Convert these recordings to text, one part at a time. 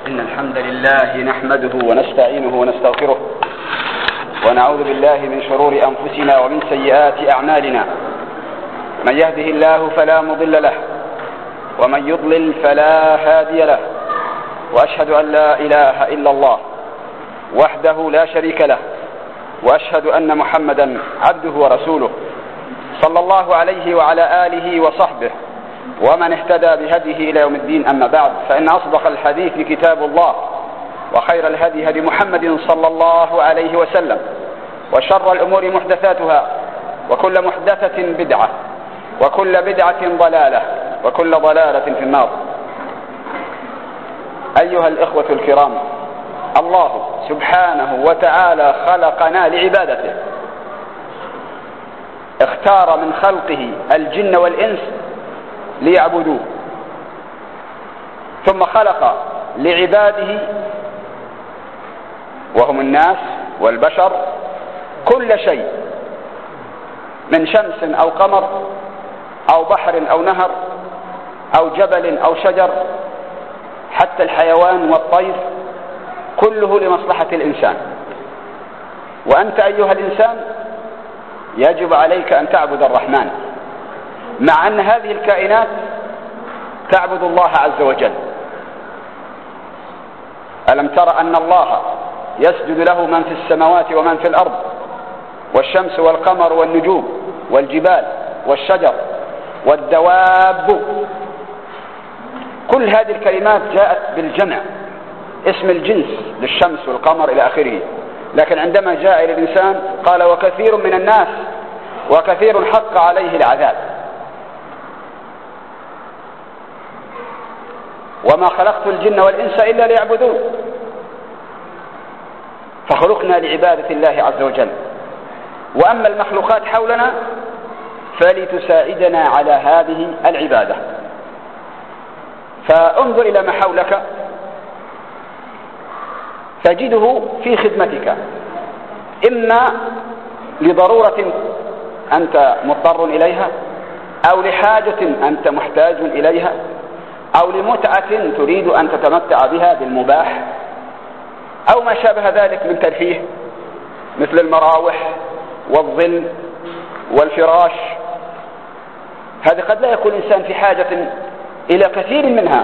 إن الحمد لله نحمده ونستعينه ونستغفره ونعوذ بالله من شرور أنفسنا ومن سيئات أعمالنا. من يهده الله فلا مضل له ومن يضلل فلا هادي له، وأشهد أن لا إله إلا الله وحده لا شريك له، وأشهد أن محمدا عبده ورسوله صلى الله عليه وعلى آله وصحبه ومن اهتدى بهديه إلى يوم الدين. أما بعد، فإن أصدق الحديث كتاب الله، وخير الهدي هدي محمد صلى الله عليه وسلم، وشر الأمور محدثاتها، وكل محدثة بدعة، وكل بدعة ضلالة، وكل ضلالة في النار. أيها الإخوة الكرام، الله سبحانه وتعالى خلقنا لعبادته، اختار من خلقه الجن والإنس ليعبدوه، ثم خلق لعباده وهم الناس والبشر كل شيء، من شمس أو قمر أو بحر أو نهر أو جبل أو شجر، حتى الحيوان والطير، كله لمصلحة الإنسان. وأنت أيها الإنسان يجب عليك أن تعبد الرحمن، مع أن هذه الكائنات تعبد الله عز وجل. ألم تر أن الله يسجد له من في السماوات ومن في الأرض، والشمس والقمر والنجوم والجبال والشجر والدواب؟ كل هذه الكلمات جاءت بالجمع، اسم الجنس للشمس والقمر إلى آخره. لكن عندما جاء إلى الإنسان قال: وكثير من الناس وكثير حق عليه العذاب. وما خلقت الجن والإنس إلا ليعبدون. فخلقنا لعبادة الله عز وجل. وأما المخلوقات حولنا فلتساعدنا على هذه العبادة. فانظر إلى ما حولك تجده في خدمتك، إما لضرورة أنت مضطر إليها، أو لحاجة أنت محتاج إليها، أو لمتعة تريد أن تتمتع بها بالمباح، أو ما شابه ذلك من ترفيه، مثل المراوح والظل والفراش. هذا قد لا يكون الإنسان في حاجة إلى كثير منها،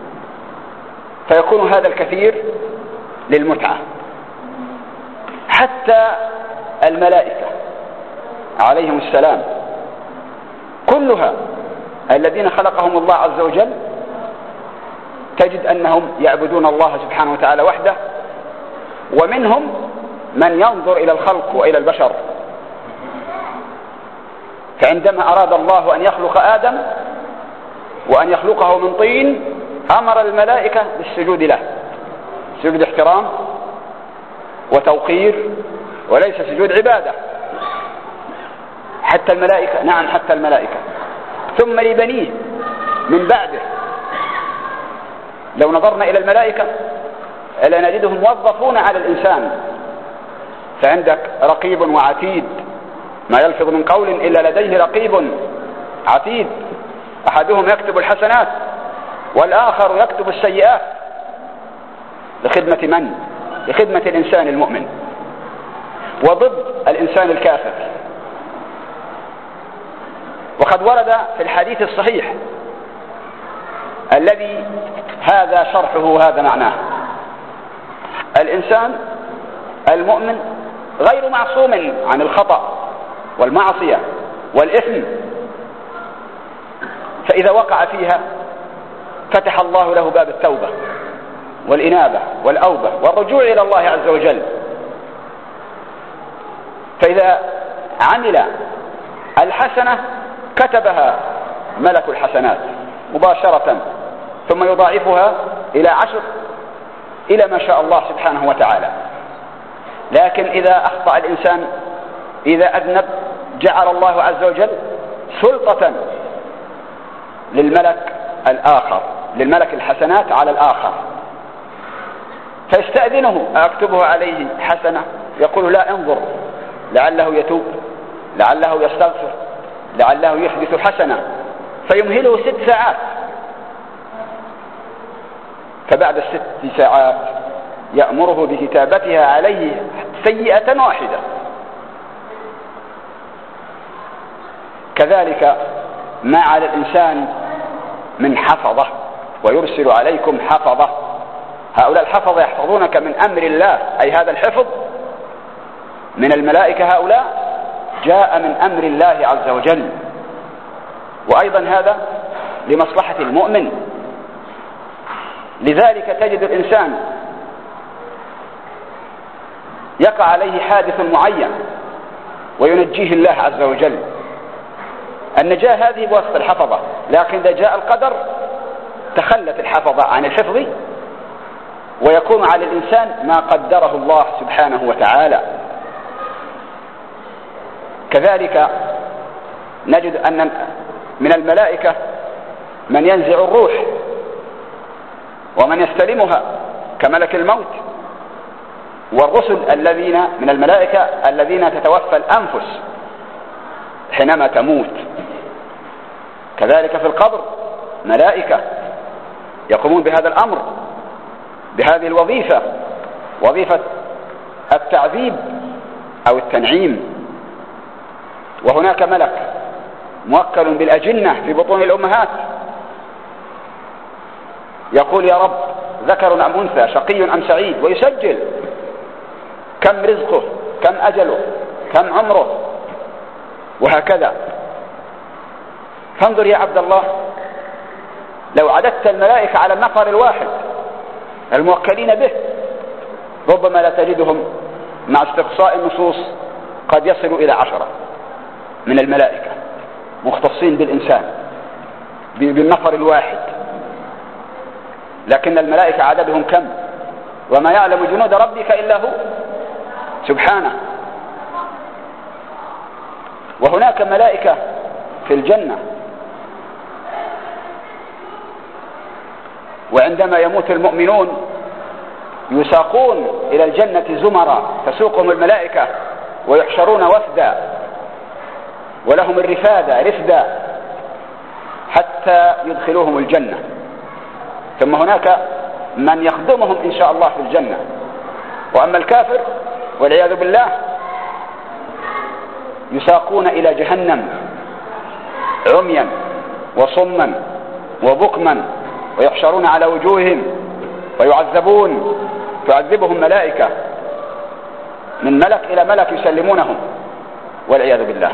فيكون هذا الكثير للمتعة. حتى الملائكة عليهم السلام كلها الذين خلقهم الله عز وجل تجد أنهم يعبدون الله سبحانه وتعالى وحده، ومنهم من ينظر إلى الخلق وإلى البشر. فعندما أراد الله أن يخلق آدم وأن يخلقه من طين، أمر الملائكة بالسجود له، سجود احترام وتوقير، وليس سجود عبادة. حتى الملائكة، نعم حتى الملائكة. ثم لبنيه من بعده. لو نظرنا إلى الملائكة لنجدهم موظفون على الإنسان، فعندك رقيب وعتيد، ما يلفظ من قول إلا لديه رقيب عتيد. أحدهم يكتب الحسنات والآخر يكتب السيئات. لخدمة من؟ لخدمة الإنسان المؤمن، وضد الإنسان الكافر. وقد ورد في الحديث الصحيح الذي هذا شرحه وهذا معناه: الإنسان المؤمن غير معصوم عن الخطأ والمعصية والإثم، فإذا وقع فيها فتح الله له باب التوبة والإنابة والأوبة والرجوع إلى الله عز وجل. فإذا عمل الحسنة كتبها ملك الحسنات مباشرة، ثم يضاعفها إلى 10 إلى ما شاء الله سبحانه وتعالى. لكن إذا أخطأ الإنسان، إذا أذنب، جعل الله عز وجل سلطة للملك الآخر، للملك الحسنات على الآخر، فيستأذنه: أكتبه عليه حسنة؟ يقول: لا، انظر، لعله يتوب، لعله يستغفر، لعله يحدث حسنة. فيمهله 6 ساعات. فبعد 6 ساعات يأمره بكتابتها عليه سيئة واحدة. كذلك ما على الإنسان من حفظة، ويرسل عليكم حفظة. هؤلاء الحفظة يحفظونك من أمر الله، أي هذا الحفظ من الملائكة هؤلاء جاء من أمر الله عز وجل، وأيضا هذا لمصلحة المؤمن. لذلك تجد الإنسان يقع عليه حادث معين وينجيه الله عز وجل. النجاة هذه بواسطة الحفظة، لكن إذا جاء القدر تخلت الحفظة عن الحفظ، ويكون على الإنسان ما قدره الله سبحانه وتعالى. كذلك نجد أن من الملائكة من ينزع الروح ومن يستلمها كملك الموت، والرسل الذين من الملائكة الذين تتوفى الأنفس حينما تموت. كذلك في القبر ملائكة يقومون بهذا الأمر، بهذه الوظيفة، وظيفة التعذيب أو التنعيم. وهناك ملك موكل بالأجنة في بطون الأمهات يقول يا رب ذكر أم أنثى، شقي أم سعيد، ويسجل كم رزقه، كم أجله، كم عمره، وهكذا. فانظر يا عبد الله، لو عددت الملائكة على النفر الواحد الموكلين به ربما لا تجدهم مع استقصاء النصوص قد يصلوا إلى 10 من الملائكة مختصين بالإنسان بالنفر الواحد. لكن الملائكة عددهم كم؟ وما يعلم جنود ربك إلا هو سبحانه. وهناك ملائكة في الجنة، وعندما يموت المؤمنون يساقون إلى الجنة زمرا، تسوقهم الملائكة ويحشرون وفدا، ولهم الرفادة رفدا حتى يدخلوهم الجنة. ثم هناك من يخدمهم إن شاء الله في الجنة. وأما الكافر والعياذ بالله يساقون إلى جهنم عميا وصما وبكما، ويحشرون على وجوههم ويعذبون، تعذبهم ملائكة من ملك إلى ملك يسلمونهم والعياذ بالله.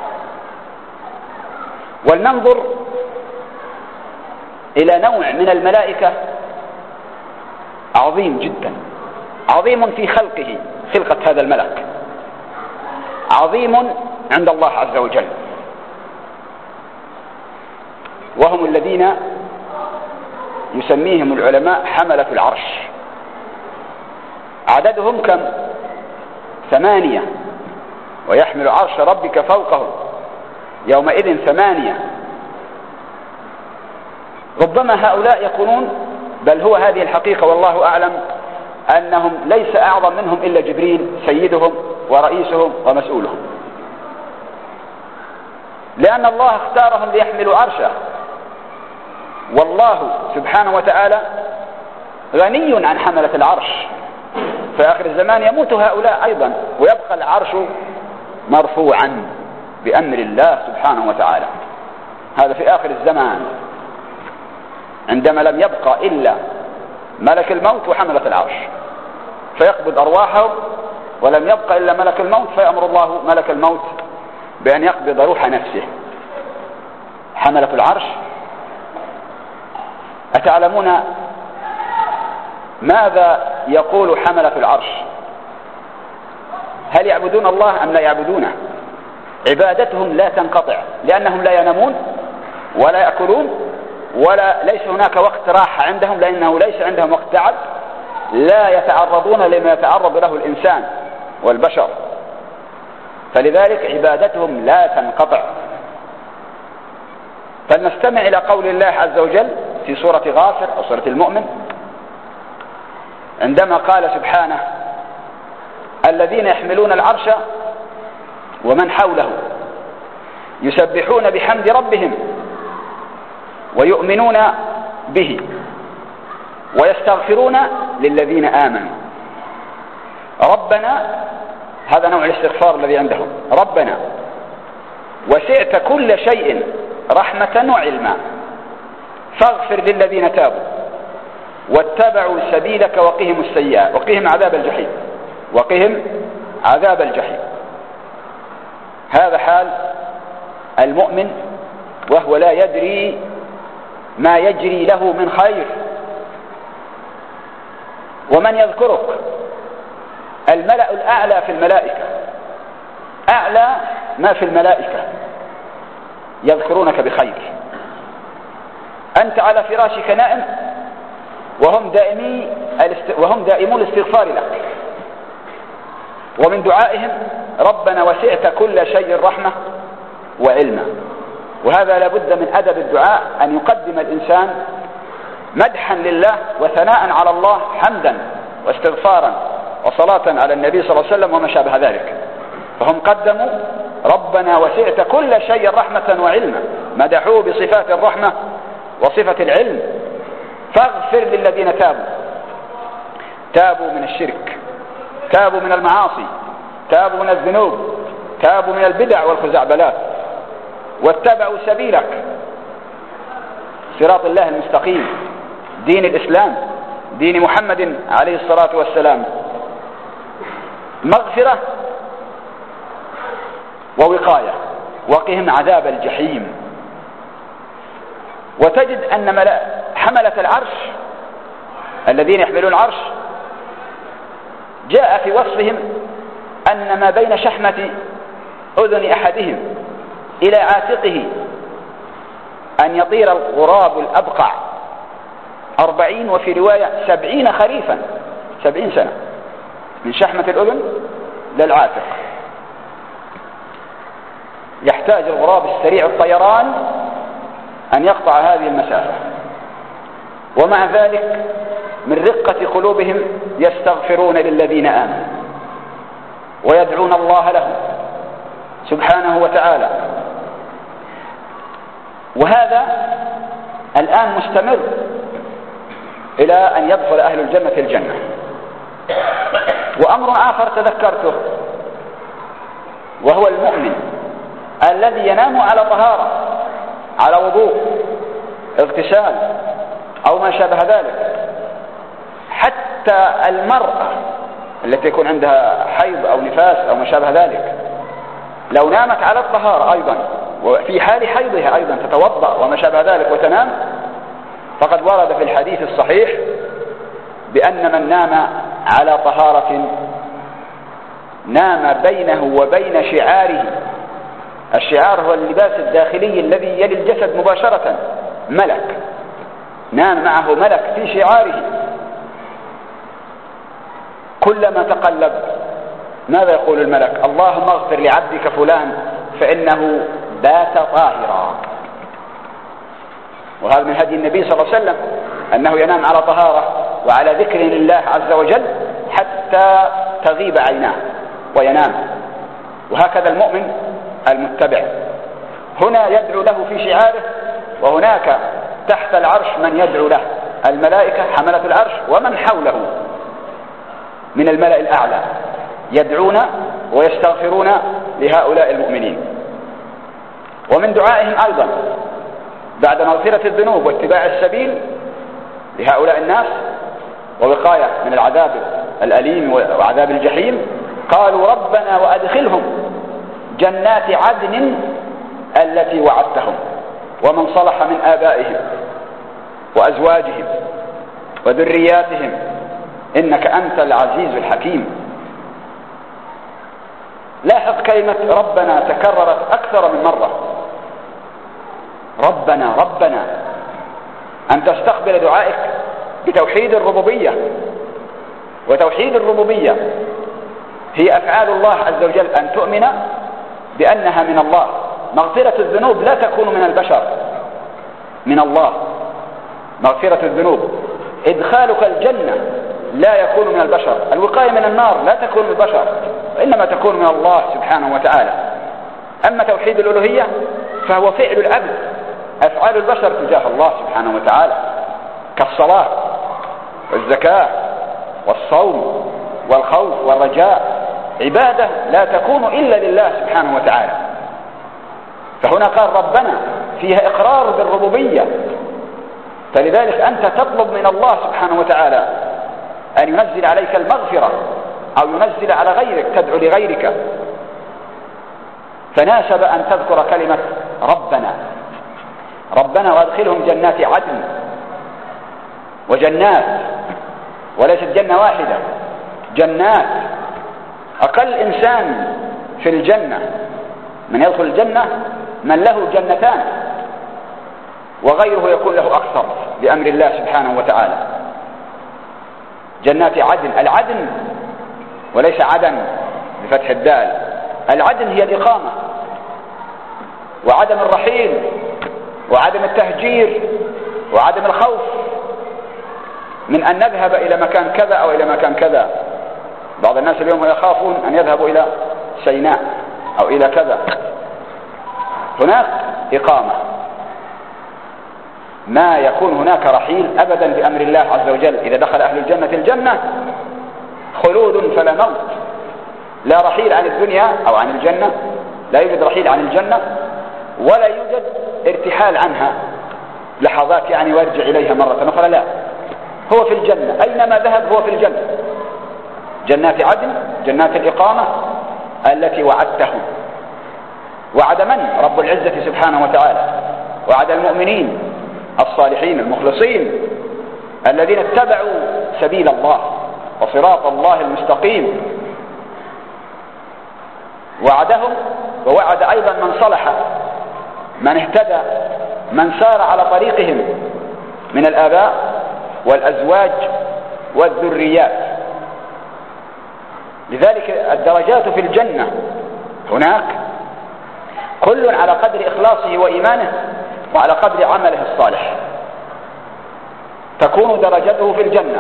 ولننظر إلى نوع من الملائكة عظيم جدا، عظيم في خلقه، خلقة هذا الملك عظيم عند الله عز وجل، وهم الذين يسميهم العلماء حملة العرش. عددهم كم؟ 8، ويحمل عرش ربك فوقه يومئذ 8. ربما هؤلاء يكونون، بل هو هذه الحقيقة والله أعلم، أنهم ليس أعظم منهم إلا جبريل سيدهم ورئيسهم ومسؤولهم، لأن الله اختارهم ليحملوا عرشه. والله سبحانه وتعالى غني عن حملة العرش. في آخر الزمان يموت هؤلاء أيضا، ويبقى العرش مرفوعا بأمر الله سبحانه وتعالى. هذا في آخر الزمان عندما لم يبقى إلا ملك الموت وحملة العرش، فيقبض أرواحهم، ولم يبقى إلا ملك الموت، فيأمر الله ملك الموت بأن يقبض روح نفسه. حملة العرش، أتعلمون ماذا يقول حملة العرش؟ هل يعبدون الله أم لا يعبدونه؟ عبادتهم لا تنقطع، لأنهم لا ينامون ولا يأكلون، ولا ليس هناك وقت راحة عندهم، لأنه ليس عندهم وقت تعب. لا يتعرضون لما يتعرض له الإنسان والبشر، فلذلك عبادتهم لا تنقطع. فلنستمع إلى قول الله عز وجل في سورة غافر أو سورة المؤمن، عندما قال سبحانه: الذين يحملون العرش ومن حوله يسبحون بحمد ربهم ويؤمنون به ويستغفرون للذين آمنوا. ربنا، هذا نوع الاستغفار الذي عندهم، ربنا وسعت كل شيء رحمة وعلما فاغفر للذين تابوا واتبعوا سبيلك وقهم السيئات وقهم عذاب الجحيم وقهم عذاب الجحيم. هذا حال المؤمن وهو لا يدري ما يجري له من خير. ومن يذكرك الملأ الأعلى في الملائكة، أعلى ما في الملائكة يذكرونك بخير. أنت على فراشك نائم وهم دائمون الاستغفار لك، ومن دعائهم ربنا وسعت كل شيء رحمة وعلما. وهذا لابد من أدب الدعاء، أن يقدم الإنسان مدحا لله وثناء على الله، حمدا واستغفارا وصلاة على النبي صلى الله عليه وسلم وما شابه ذلك. فهم قدموا ربنا وسعت كل شيء رحمة وعلما، مدحوه بصفات الرحمة وصفة العلم. فاغفر للذين تابوا من الشرك، تابوا من المعاصي، تابوا من الذنوب، تابوا من البدع والخزعبلات، واتبعوا سبيلك، صراط الله المستقيم، دين الإسلام، دين محمد عليه الصلاة والسلام. مغفرة ووقاية، وقهم عذاب الجحيم. وتجد أن حملة العرش الذين يحملون العرش جاء في وصفهم أن ما بين شحمة أذن أحدهم إلى عاتقه أن يطير الغراب الأبقع 40 وفي رواية 70 خريفا، 70 سنة من شحمة الأذن للعاتق. يحتاج الغراب السريع الطيران أن يقطع هذه المسافة، ومع ذلك من رقة قلوبهم يستغفرون للذين آمنوا ويدعون الله لهم سبحانه وتعالى. وهذا الآن مستمر إلى أن يدخل أهل الجنة الجنة. وأمر آخر تذكرته، وهو المؤمن الذي ينام على طهارة، على وضوء، اغتسال أو ما شابه ذلك. حتى المرأة التي يكون عندها حيض أو نفاس أو ما شابه ذلك، لو نامت على الطهارة أيضا وفي حال حيضها أيضا تتوضأ وما شابه ذلك وتنام، فقد ورد في الحديث الصحيح بأن من نام على طهارة نام بينه وبين شعاره. الشعار هو اللباس الداخلي الذي يلي الجسد مباشرة، ملك نام معه ملك في شعاره. كلما تقلب ماذا يقول الملك؟ اللهم اغفر لعبدك فلان فإنه بات طاهرا. وهذا من هدي النبي صلى الله عليه وسلم أنه ينام على طهارة وعلى ذكر لله عز وجل حتى تغيب عيناه وينام. وهكذا المؤمن المتبع هنا يدعو له في شعاره، وهناك تحت العرش من يدعو له، الملائكة حملة العرش ومن حوله من الملأ الأعلى يدعون ويستغفرون لهؤلاء المؤمنين. ومن دعائهم أيضا بعد مغفرة الذنوب واتباع السبيل لهؤلاء الناس ووقاية من العذاب الأليم وعذاب الجحيم، قالوا ربنا وأدخلهم جنات عدن التي وعدتهم ومن صلح من آبائهم وأزواجهم وذرياتهم إنك أنت العزيز الحكيم. لاحظ كلمة ربنا تكررت أكثر من مرة. ربنا ربنا، أن تستقبل دعائك بتوحيد الربوبية. وتوحيد الربوبية هي أفعال الله عز وجل، أن تؤمن بأنها من الله. مغفرة الذنوب لا تكون من البشر، من الله. مغفرة الذنوب، إدخالك الجنة لا يكون من البشر. الوقاية من النار لا تكون من البشر، وإنما تكون من الله سبحانه وتعالى. أما توحيد الألوهية فهو فعل العبد، أفعال البشر تجاه الله سبحانه وتعالى، كالصلاة والزكاة والصوم والخوف والرجاء عبادة لا تكون إلا لله سبحانه وتعالى. فهنا قال ربنا فيها إقرار بالربوبية، فلذلك أنت تطلب من الله سبحانه وتعالى أن ينزل عليك المغفرة أو ينزل على غيرك، تدعو لغيرك، فناسب أن تذكر كلمة ربنا. ربنا وادخلهم جنات عدن، وجنات وليست جنة واحدة، جنات. أقل إنسان في الجنة من يدخل الجنة من له جنتان، وغيره يكون له أكثر بأمر الله سبحانه وتعالى. جنات عدن، العدن وليس عدن بفتح الدال، العدن هي الإقامة وعدم الرحيل وعدم التهجير وعدم الخوف من أن نذهب إلى مكان كذا أو إلى مكان كذا. بعض الناس اليوم يخافون أن يذهبوا إلى سيناء أو إلى كذا. هناك إقامة، ما يكون هناك رحيل أبدا بأمر الله عز وجل. إذا دخل أهل الجنة الجنة خلود فلا موت، لا رحيل عن الدنيا أو عن الجنة، لا يوجد رحيل عن الجنة ولا يوجد ارتحال عنها لحظات يعني وارجع إليها مرة أخرى، لا، هو في الجنة أينما ذهب هو في الجنة. جنات عدن، جنات الإقامة التي وعدتهم. وعد من؟ رب العزة سبحانه وتعالى. وعد المؤمنين الصالحين المخلصين الذين اتبعوا سبيل الله وصراط الله المستقيم. وعدهم ووعد أيضا من صلح، من اهتدى، من سار على طريقهم من الآباء والأزواج والذريات. لذلك الدرجات في الجنة هناك كل على قدر إخلاصه وإيمانه وعلى قدر عمله الصالح تكون درجته في الجنة.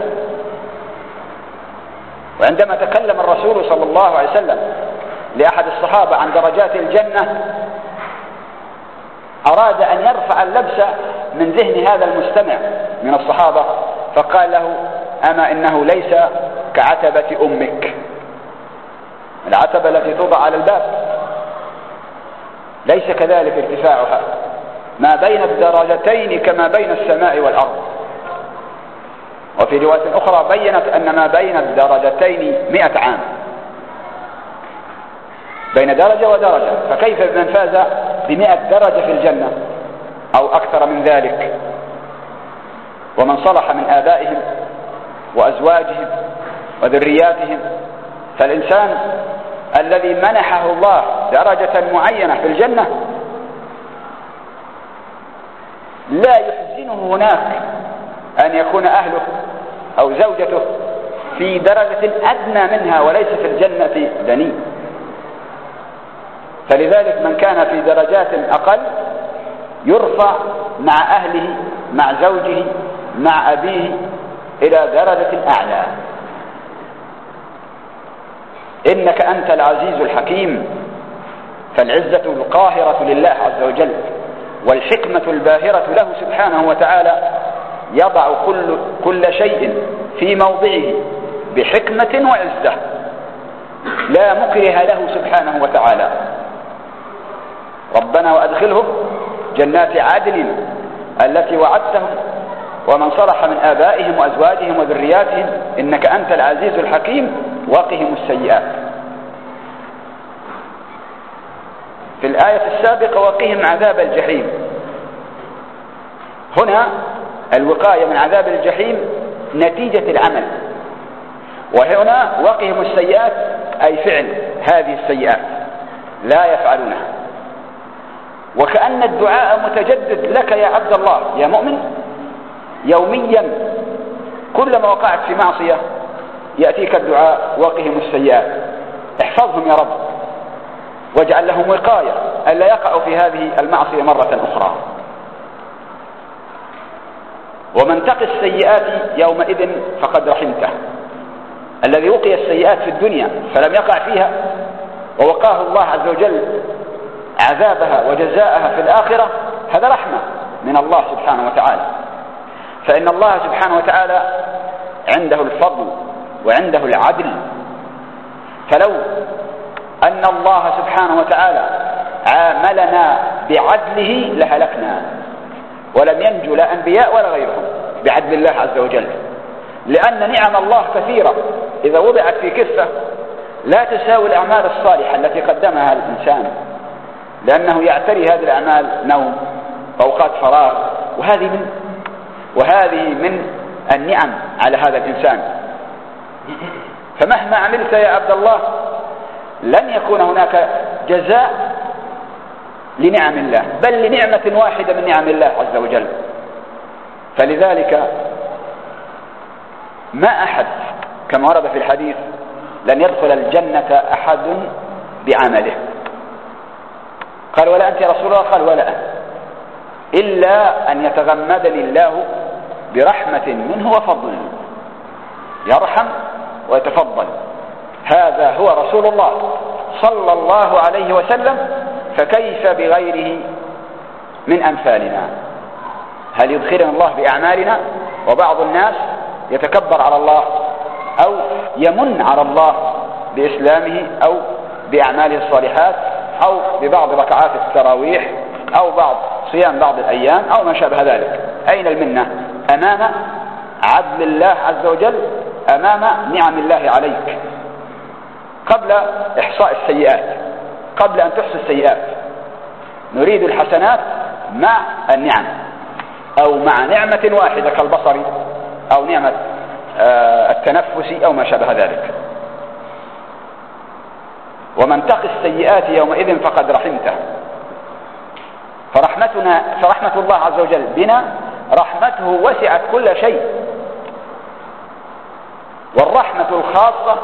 وعندما تكلم الرسول صلى الله عليه وسلم لأحد الصحابة عن درجات الجنة أراد أن يرفع اللبس من ذهن هذا المستمع من الصحابة، فقال له: أما إنه ليس كعتبة أمك، العتبة التي توضع على الباب ليس كذلك ارتفاعها، ما بين الدرجتين كما بين السماء والأرض. وفي رواية أخرى بينت أن ما بين الدرجتين 100 عام، بين درجة ودرجة، فكيف بمن فاز ب100 درجة في الجنة أو أكثر من ذلك؟ ومن صلح من آبائهم وأزواجهم وذرياتهم. فالإنسان الذي منحه الله درجة معينة في الجنة لا يحزنه هناك أن يكون أهله أو زوجته في درجة أدنى منها وليس في الجنة دني. فلذلك من كان في درجات أقل يرفع مع أهله، مع زوجه، مع أبيه إلى درجة أعلى. إنك أنت العزيز الحكيم. فالعزة القاهرة لله عز وجل والحكمة الباهرة له سبحانه وتعالى، يضع كل شيء في موضعه بحكمة وعزة لا مكره له سبحانه وتعالى. ربنا وأدخلهم جنات عدن التي وعدتهم ومن صلح من آبائهم وأزواجهم وذرياتهم إنك أنت العزيز الحكيم وقهم السيئات. في الآية السابقة وقهم عذاب الجحيم. هنا الوقاية من عذاب الجحيم نتيجة العمل، وهنا وقهم السيئات أي فعل هذه السيئات لا يفعلونها. وكأن الدعاء متجدد لك يا عبد الله يا مؤمن يوميا، كلما وقعت في معصية يأتيك الدعاء وقهم السيئات، احفظهم يا رب واجعل لهم وقاية ألا يقعوا في هذه المعصية مرة أخرى. ومن تقي السيئات يومئذ فقد رحمته. الذي وقي السيئات في الدنيا فلم يقع فيها ووقاه الله عز وجل عذابها وجزاءها في الآخرة، هذا رحمة من الله سبحانه وتعالى. فإن الله سبحانه وتعالى عنده الفضل وعنده العدل. فلو أن الله سبحانه وتعالى عاملنا بعدله لهلكنا، ولم ينجو لا أنبياء ولا غيرهم بعدل الله عز وجل، لأن نعم الله كثيرة إذا وضعت في كفة لا تساوي الأعمال الصالحة التي قدمها الإنسان، لأنه يعتري هذه الأعمال نوم أوقات فراغ، وهذه من النعم على هذا الإنسان. فمهما عملت يا عبد الله لن يكون هناك جزاء لنعم الله، بل لنعمة واحدة من نعم الله عز وجل. فلذلك ما أحد كما ورد في الحديث لن يدخل الجنة أحد بعمله. قال ولا أنت يا رسول الله؟ قال ولا أنا، إلا أن يتغمدني الله برحمة منه وفضل، يرحم ويتفضل. هذا هو رسول الله صلى الله عليه وسلم، فكيف بغيره من أمثالنا؟ هل يدخلنا الله بأعمالنا؟ وبعض الناس يتكبر على الله أو يمن على الله بإسلامه أو بأعماله الصالحات أو ببعض ركعات التراويح أو بعض صيام بعض الأيام أو ما شابه ذلك. أين المنة أمام عدل الله عز وجل، أمام نعم الله عليك؟ قبل إحصاء السيئات، قبل أن تحصي السيئات، نريد الحسنات مع النعم أو مع نعمة واحدة كالبصر أو نعمة التنفس أو ما شابه ذلك. ومن تق السيئات يومئذ فقد رحمته. فرحمة الله عز وجل بنا رحمته وسعت كل شيء، والرحمة الخاصة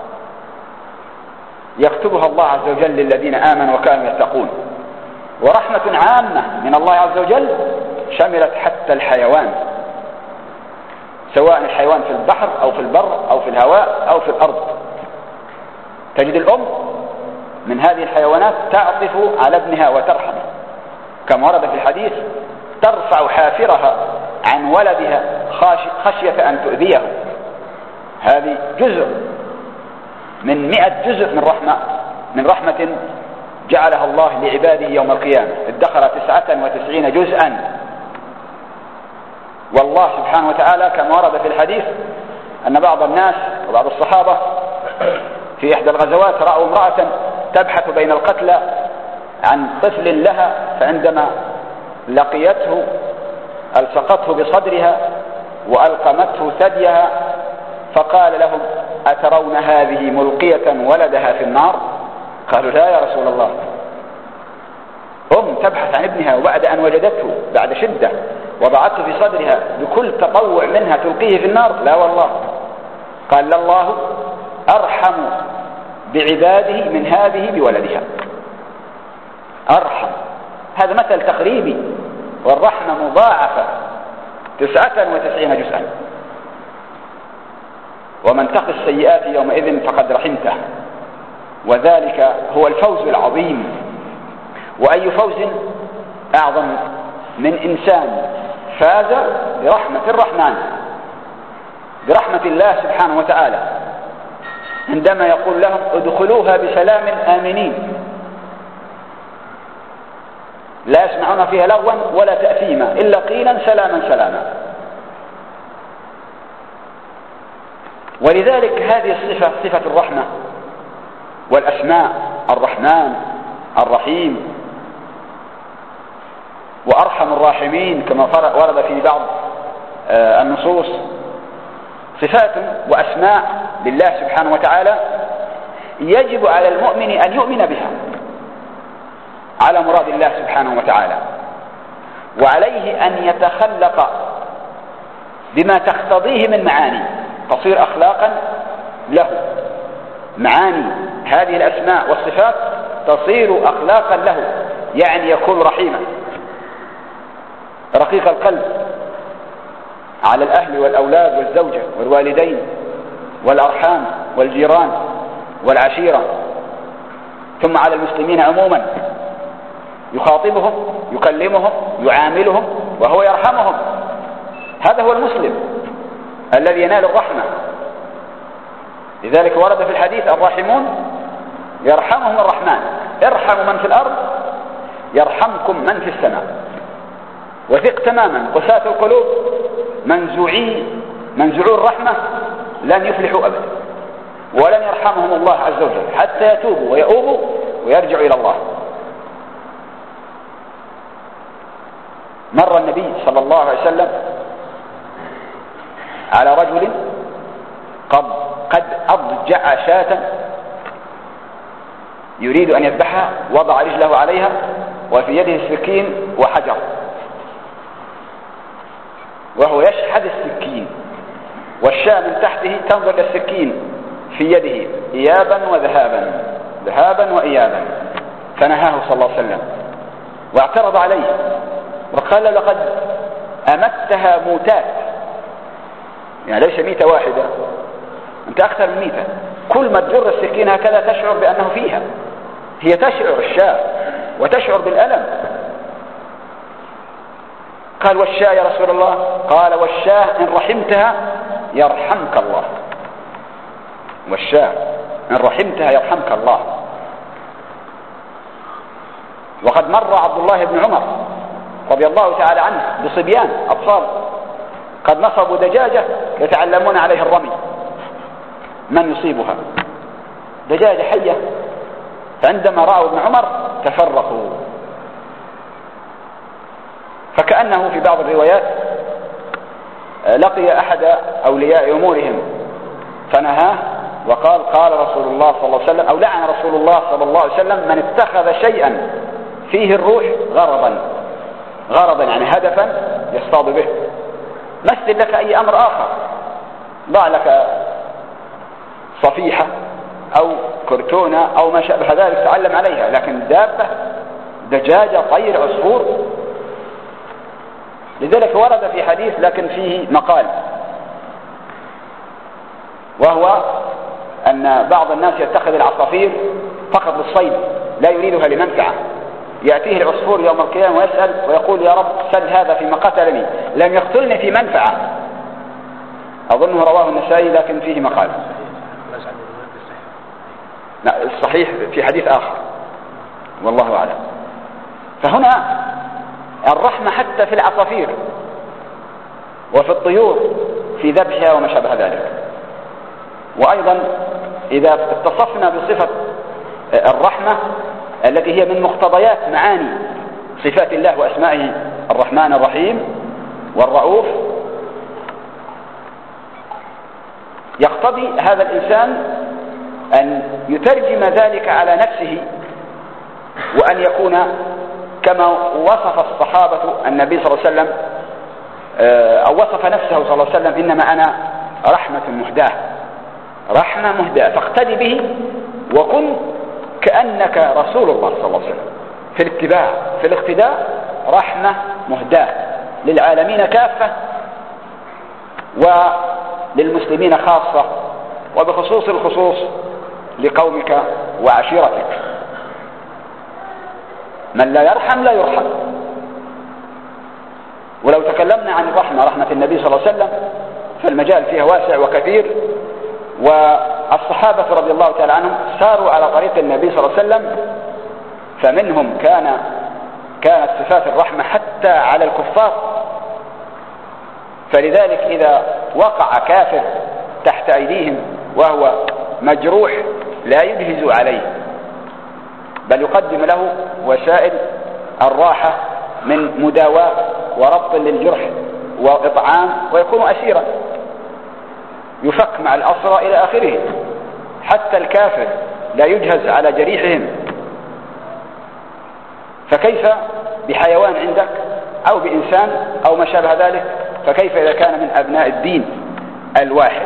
يكتبها الله عز وجل للذين آمنوا وكانوا يتقون، ورحمة عامة من الله عز وجل شملت حتى الحيوان، سواء الحيوان في البحر أو في البر أو في الهواء أو في الأرض. تجد الأم من هذه الحيوانات تعطف على ابنها وترحمه، كما ورد في الحديث ترفع حافرها عن ولدها خشية أن تؤذيه. هذه جزء من 100 جزء من رحمة جعلها الله لعباده يوم القيامة، ادخر 99 جزءا. والله سبحانه وتعالى كما ورد في الحديث أن بعض الناس وبعض الصحابة في إحدى الغزوات رأوا امرأة تبحث بين القتلى عن طفل لها، فعندما لقيته ألصقته بصدرها وألقمته ثديها، فقال لهم أترون هذه ملقية ولدها في النار؟ قالوا لا يا رسول الله. تبحث عن ابنها وبعد أن وجدته بعد شدة وضعته في صدرها بكل تطوع منها تلقيه في النار؟ لا والله. قال الله أرحم بعباده من هذه بولدها. أرحم، هذا مثل تقريبي، والرحمة مضاعفة 99 جزءا. ومن تق السيئات يومئذ فقد رحمته، وذلك هو الفوز العظيم. وأي فوز أعظم من إنسان فاز برحمة الرحمن، برحمة الله سبحانه وتعالى، عندما يقول لهم ادخلوها بسلام آمنين لا يسمعون فيها لغوا ولا تأثيما إلا قيلا سلاما سلاما. ولذلك هذه الصفة، صفة الرحمة والأسماء، الرحمن الرحيم وأرحم الراحمين كما ورد في بعض النصوص، صفات وأسماء لله سبحانه وتعالى يجب على المؤمن أن يؤمن بها على مراد الله سبحانه وتعالى، وعليه أن يتخلق بما تقتضيه من معاني تصير أخلاقا له. معاني هذه الأسماء والصفات تصير أخلاقا له، يعني يكون رحيما رقيق القلب على الأهل والأولاد والزوجة والوالدين والأرحام والجيران والعشيرة، ثم على المسلمين عموما، يخاطبهم يكلمهم يعاملهم وهو يرحمهم. هذا هو المسلم الذي ينال الرحمة. لذلك ورد في الحديث الراحمون يرحمهم الرحمن، ارحموا من في الأرض يرحمكم من في السماء. وثق تماما قساة القلوب منزوعو الرحمة لن يفلحوا أبدا، ولن يرحمهم الله عز وجل حتى يتوبوا ويؤوبوا ويرجعوا إلى الله. مر النبي صلى الله عليه وسلم على رجل قد أضجع شاة يريد أن يذبحها، وضع رجله عليها وفي يده السكين وحجر، وهو يشحذ السكين، والشاة من تحته تنظر إلى السكين في يده إيابا وذهابا، ذهابا وإيابا، فنهاه صلى الله عليه وسلم واعترض عليه وقال: لقد أمتها موتات، يعني ليس ميتة واحدة، أنت أكثر من ميتة، كل ما تجر السكين هكذا تشعر بأنه فيها، هي تشعر الشاة وتشعر بالألم. قال: والشاة يا رسول الله؟ قال: والشاة إن رحمتها يرحمك الله، والشاة إن رحمتها يرحمك الله. وقد مر عبد الله بن عمر رضي الله تعالى عنه بصبيان أطفال قد نصبوا دجاجة يتعلمون عليها الرمي، من يصيبها دجاجة حية، فعندما رأوا ابن عمر تفرقوا، فكأنه في بعض الروايات لقي أحد أولياء أمورهم فنهاه وقال: قال رسول الله صلى الله عليه وسلم، أو لعن رسول الله صلى الله عليه وسلم من اتخذ شيئا فيه الروح غرضا يعني هدفا يصطاد به. مثل لك أي أمر آخر، ضع لك صفيحة أو كرتونة أو ما شابه ذلك تعلم عليها، لكن دابة، دجاجة، طير، عصفور. لذلك ورد في حديث لكن فيه مقال، وهو أن بعض الناس يتخذ العصافير فقط للصيد، لا يريدها لمنفعة. يأتيه العصفور يوم القيامة ويسأل ويقول: يا رب سل هذا فيما قتلني، لم يقتلني في منفعة. أظنه رواه النسائي لكن فيه مقال. لا، الصحيح في حديث آخر والله أعلم. فهنا الرحمة حتى في العصافير وفي الطيور في ذبحها وما شابه ذلك. وأيضا إذا اتصفنا بصفة الرحمة التي هي من مقتضيات معاني صفات الله وأسمائه، الرحمن الرحيم والرؤوف، يقتضي هذا الإنسان أن يترجم ذلك على نفسه، وأن يكون كما وصف الصحابة النبي صلى الله عليه وسلم، أو وصف نفسه صلى الله عليه وسلم: إنما أنا رحمة مهداة، رحمة مهداة، فاقتدي به وكن كأنك رسول الله صلى الله عليه وسلم في الاتباع، في الاقتداء، رحمة مهداة للعالمين كافة وللمسلمين خاصة، وبخصوص الخصوص لقومك وعشيرتك. من لا يرحم لا يرحم. ولو تكلمنا عن الرحمة، رحمة النبي صلى الله عليه وسلم، فالمجال فيها واسع وكثير، والصحابة رضي الله تعالى عنهم ساروا على طريق النبي صلى الله عليه وسلم، فمنهم كانت صفات الرحمة حتى على الكفار. فلذلك إذا وقع كافر تحت أيديهم وهو مجروح لا يجهز عليه، بل يقدم له وسائل الراحة من مداواة وربط للجرح وإطعام، ويكون أسيرا يفك مع الأسرى إلى آخره. حتى الكافر لا يجهز على جريحهم، فكيف بحيوان عندك أو بإنسان أو ما شابه ذلك؟ فكيف إذا كان من أبناء الدين الواحد؟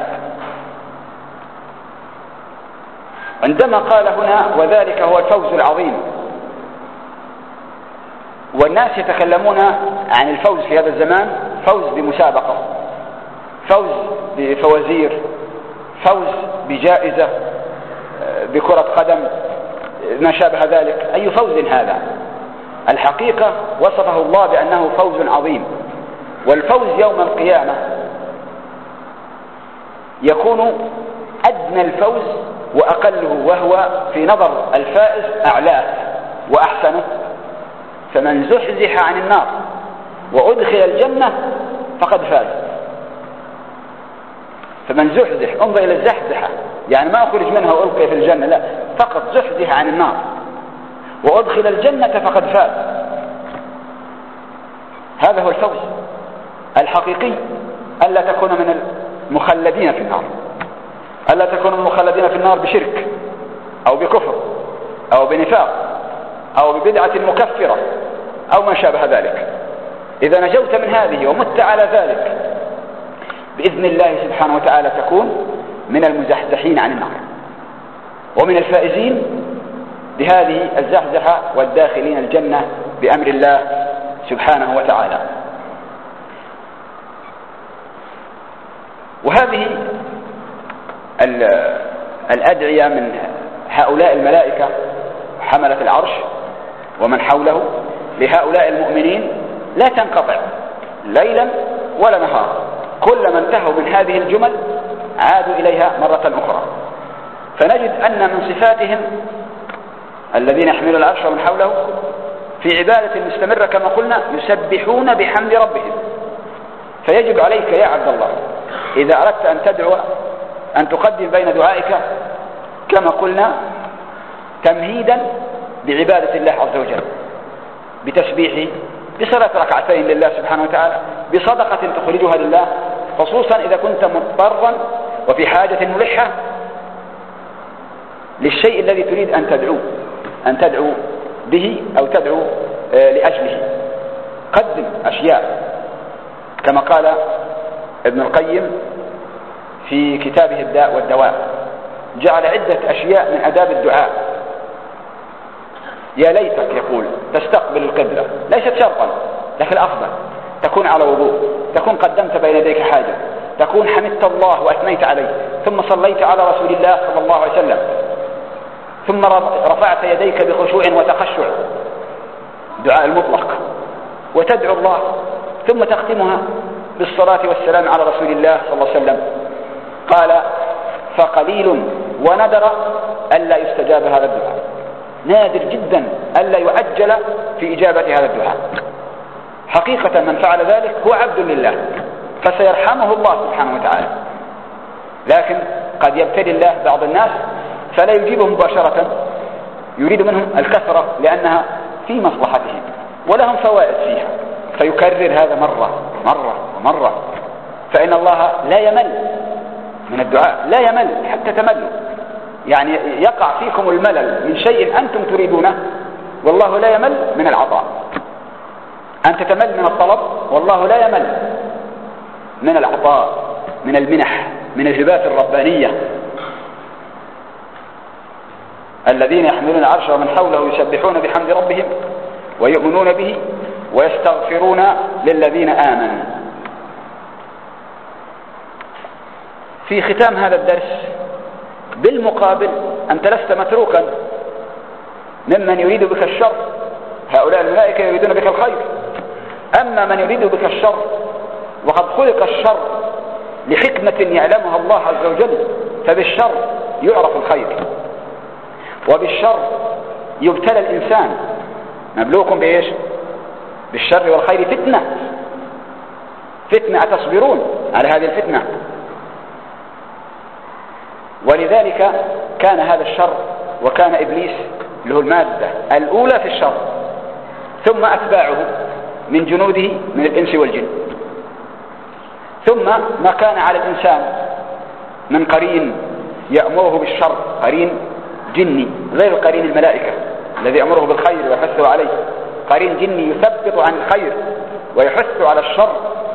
عندما قال هنا: وذلك هو الفوز العظيم، والناس يتكلمون عن الفوز في هذا الزمان: فوز بمسابقة، فوز بفوازير، فوز بجائزة، بكرة قدم، ما شابه ذلك. أي فوز هذا؟ الحقيقة وصفه الله بأنه فوز عظيم. والفوز يوم القيامة يكون أدنى الفوز وأقله، وهو في نظر الفائز أعلاه وأحسنه. فمن زحزح عن النار وأدخل الجنة فقد فاز. فمن زحزح، انظر إلى الزحزحة، يعني ما أخرج منها وألقي في الجنة، لا، فقط زحزح عن النار وأدخل الجنة فقد فاز. هذا هو الفوز الحقيقي، ألا تكون من المخلدين في النار، ألا تكون من المخلدين في النار بشرك أو بكفر أو بنفاق أو ببدعة مكفرة أو ما شابه ذلك. إذا نجوت من هذه ومت على ذلك بإذن الله سبحانه وتعالى تكون من المزحزحين عن النار ومن الفائزين بهذه الزحزحة والداخلين الجنة بأمر الله سبحانه وتعالى. وهذه الأدعية من هؤلاء الملائكة حملة العرش ومن حوله لهؤلاء المؤمنين لا تنقطع ليلا ولا نهارا، كلما انتهوا من هذه الجمل عادوا إليها مرة أخرى. فنجد أن من صفاتهم الذين يحملون العرش ومن حوله في عبادة مستمرة كما قلنا يسبحون بحمد ربهم. فيجب عليك يا عبد الله إذا أردت أن تدعو أن تقدم بين دعائك كما قلنا تمهيدا بعبادة الله عز وجل، بتسبيحه، بصلاة ركعتين لله سبحانه وتعالى، بصدقة تخرجها لله، خصوصا إذا كنت مضطرا وفي حاجة ملحة للشيء الذي تريد أن تدعو به أو تدعو لأجله. قدم أشياء كما قال ابن القيم في كتابه الداء والدواء، جعل عدة أشياء من آداب الدعاء. يا ليتك يقول تستقبل القبلة، ليست شرطا لكن الأفضل تكون على وضوء، تكون قدمت بين يديك حاجة، تكون حمدت الله وأثنيت عليه، ثم صليت على رسول الله صلى الله عليه وسلم، ثم رفعت يديك بخشوع وتخشع، دعاء المطلق، وتدعو الله، ثم تختمها بالصلاة والسلام على رسول الله صلى الله عليه وسلم. قال فقليل وندر ألا يستجاب هذا الدعاء، نادر جدا ألا يعجل في إجابة هذا الدعاء. حقيقة من فعل ذلك هو عبد لله فسيرحمه الله سبحانه وتعالى، لكن قد يبتلي الله بعض الناس فلا يجيبهم مباشرة، يريد منهم الكثرة لأنها في مصلحتهم ولهم فوائد فيها، فيكرر هذا مرة ومرة. فإن الله لا يمل من الدعاء، لا يمل حتى تملوا، يعني يقع فيكم الملل من شيء أنتم تريدونه والله لا يمل من العطاء. أنت تمل من الطلب والله لا يمل من العطاء، من المنح، من الهبات الربانية. الذين يحملون العرش ومن حوله يسبحون بحمد ربهم ويؤمنون به ويستغفرون للذين آمنوا. في ختام هذا الدرس بالمقابل أنت لست متروكا ممن يريد بك الشر، هؤلاء الملائكة يريدون بك الخير. أما من يريد بك الشر وقد خلق الشر لحكمة يعلمها الله عز وجل، فبالشر يعرف الخير، وبالشر يبتلى الإنسان. نبلوكم بإيش؟ بالشر والخير فتنة أتصبرون على هذه الفتنة؟ ولذلك كان هذا الشر، وكان إبليس اللي هو المادة الأولى في الشر، ثم أتباعه من جنوده من الإنس والجن، ثم ما كان على الإنسان من قرين يأمره بالشر، قرين جني غير القرين الملائكة الذي يأمره بالخير ويحثه عليه، قرين جني يثبط عن الخير ويحث على الشر،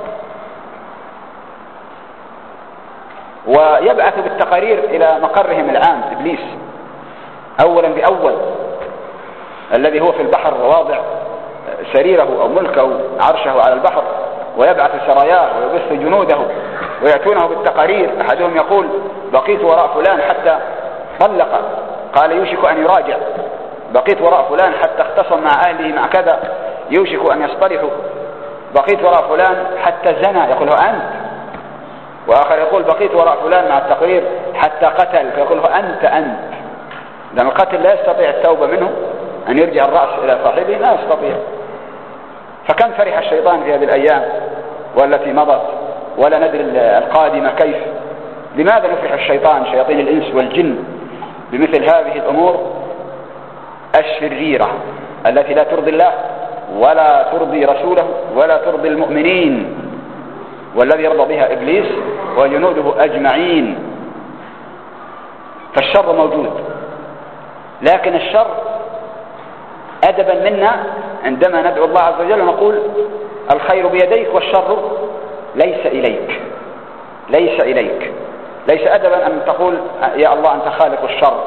ويبعث بالتقارير إلى مقرهم العام إبليس أولا بأول، الذي هو في البحر وواضع سريره أو ملكه عرشه على البحر، ويبعث سراياه ويبث جنوده ويأتونه بالتقارير. أحدهم يقول بقيت وراء فلان حتى طلق، قال يوشك أن يراجع، بقيت وراء فلان حتى اختصم مع أهله مع كذا، يوشك أن يصطلحوا، بقيت وراء فلان حتى زنى، يقول له أنت وآخر يقول بقيت وراء فلان مع التقرير حتى قتل، فيقول له أنت لأن القتل لا يستطيع التوبة منه، أن يرجع الرأس إلى صاحبه لا يستطيع. فكم فرح الشيطان في هذه الأيام والتي مضت، ولا ندري القادمة كيف. لماذا نفرح الشيطان شياطين الإنس والجن بمثل هذه الأمور الشريرة التي لا ترضي الله ولا ترضي رسوله ولا ترضي المؤمنين، والذي يرضى بها إبليس وجنوده أجمعين. فالشر موجود، لكن الشر أدبا منا عندما ندعو الله عز وجل ونقول الخير بيديك والشر ليس إليك، ليس إليك. ليس أدبا أن تقول يا الله أنت خالق الشر،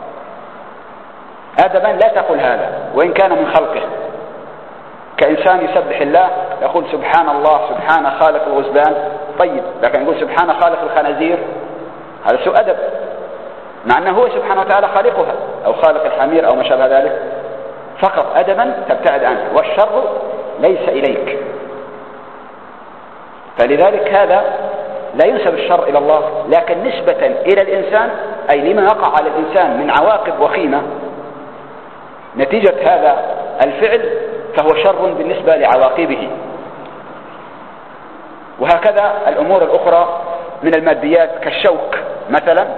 أدبا لا تقول هذا وإن كان من خلقه. كإنسان يسبح الله يقول سبحان الله سبحان خالق الغزلان، طيب، لكن يقول سبحان خالق الخنازير، هذا سوء أدب، مع أنه هو سبحانه وتعالى خالقها أو خالق الحمير أو ما شابه ذلك، فقط أدبا تبتعد عنه. والشر ليس إليك. فلذلك هذا لا ينسب الشر إلى الله، لكن نسبة إلى الإنسان أي لما يقع على الإنسان من عواقب وخيمة نتيجة هذا الفعل فهو شر بالنسبة لعواقبه. وهكذا الأمور الأخرى من الماديات كالشوك مثلا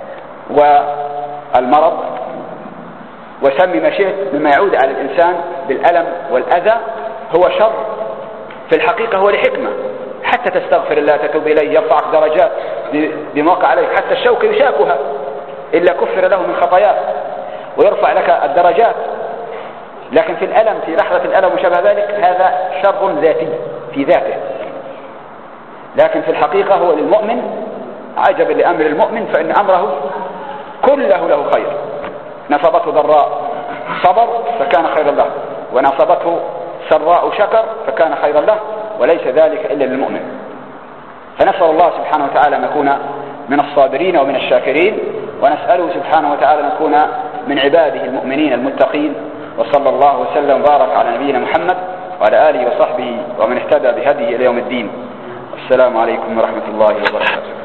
والمرض وسمي ما شئت مما يعود على الإنسان بالألم والأذى هو شر في الحقيقة، هو لحكمة، حتى تستغفر الله تتوب إليه يرفعك درجات بما وقع عليك، حتى الشوك يشاكها إلا كفر له من خطاياه ويرفع لك الدرجات. لكن في الألم، في لحظة الألم وشابه ذلك، هذا شر ذاتي في ذاته، لكن في الحقيقة هو للمؤمن. عجبا لأمر المؤمن فإن أمره كله له خير. نصبته ضراء صبر فكان خيرا له، ونصبته سراء شكر فكان خيرا له، وليس ذلك إلا للمؤمن. فنسأل الله سبحانه وتعالى أن نكون من الصابرين ومن الشاكرين، ونسأله سبحانه وتعالى أن نكون من عباده المؤمنين المتقين. وصلى الله وسلم وبارك على نبينا محمد وعلى آله وصحبه ومن اهتدى بهديه إلى يوم الدين. السلام عليكم ورحمة الله وبركاته.